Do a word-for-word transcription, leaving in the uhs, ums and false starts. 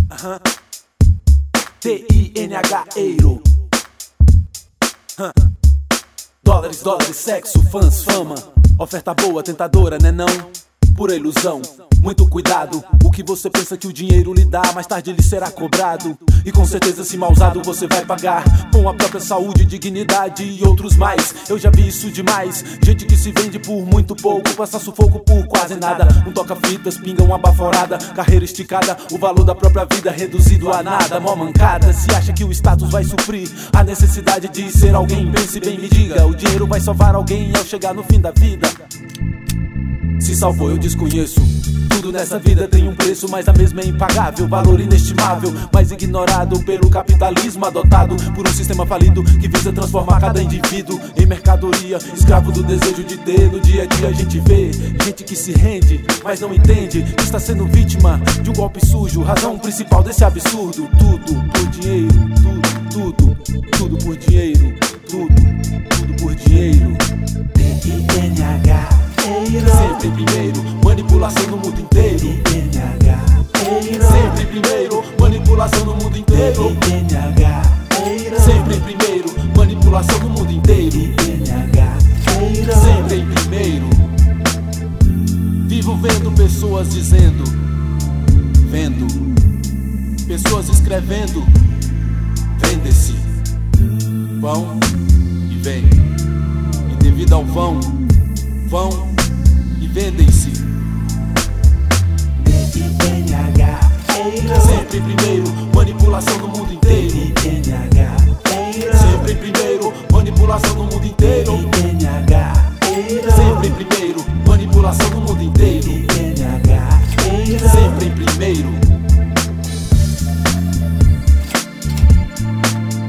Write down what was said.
Uhum. T I N H Eiro. Uhum. Dólares, dólares, sexo, fãs, fama. Oferta boa, tentadora, né não? Pura ilusão, muito cuidado. O que você pensa que o dinheiro lhe dá, mais tarde lhe será cobrado. E com certeza se mal usado você vai pagar com a própria saúde, dignidade e outros mais. Eu já vi isso demais. Gente que se vende por muito pouco, passa sufoco por quase nada. Um toca-fitas, pinga uma baforada, carreira esticada, o valor da própria vida reduzido a nada. Mó mancada, se acha que o status vai suprir a necessidade de ser alguém. Pense bem, me diga, o dinheiro vai salvar alguém ao chegar no fim da vida? Se salvou eu desconheço. Tudo nessa vida tem um preço, mas a mesma é impagável. Valor inestimável, mas ignorado pelo capitalismo adotado por um sistema falido que visa transformar cada indivíduo em mercadoria, escravo do desejo de ter. No dia a dia a gente vê gente que se rende, mas não entende que está sendo vítima de um golpe sujo. Razão principal desse absurdo: tudo por dinheiro, tudo, tudo, tudo por dinheiro, tudo, tudo por dinheiro. T I N H Sempre primeiro, manipulação no mundo inteiro. T I N H Sempre primeiro, manipulação no mundo inteiro. T I N H Sempre primeiro, manipulação no mundo inteiro. T I N H Sempre em primeiro. Vivo vendo pessoas dizendo, vendo, pessoas escrevendo, vende-se, vão e vem, e devido ao vão, vão e vendem-se. T I N H Sempre primeiro, manipulação no mundo inteiro. T I N H Sempre primeiro, manipulação no mundo inteiro. T I N H Sempre primeiro, manipulação no mundo inteiro. T I N H Sempre em primeiro.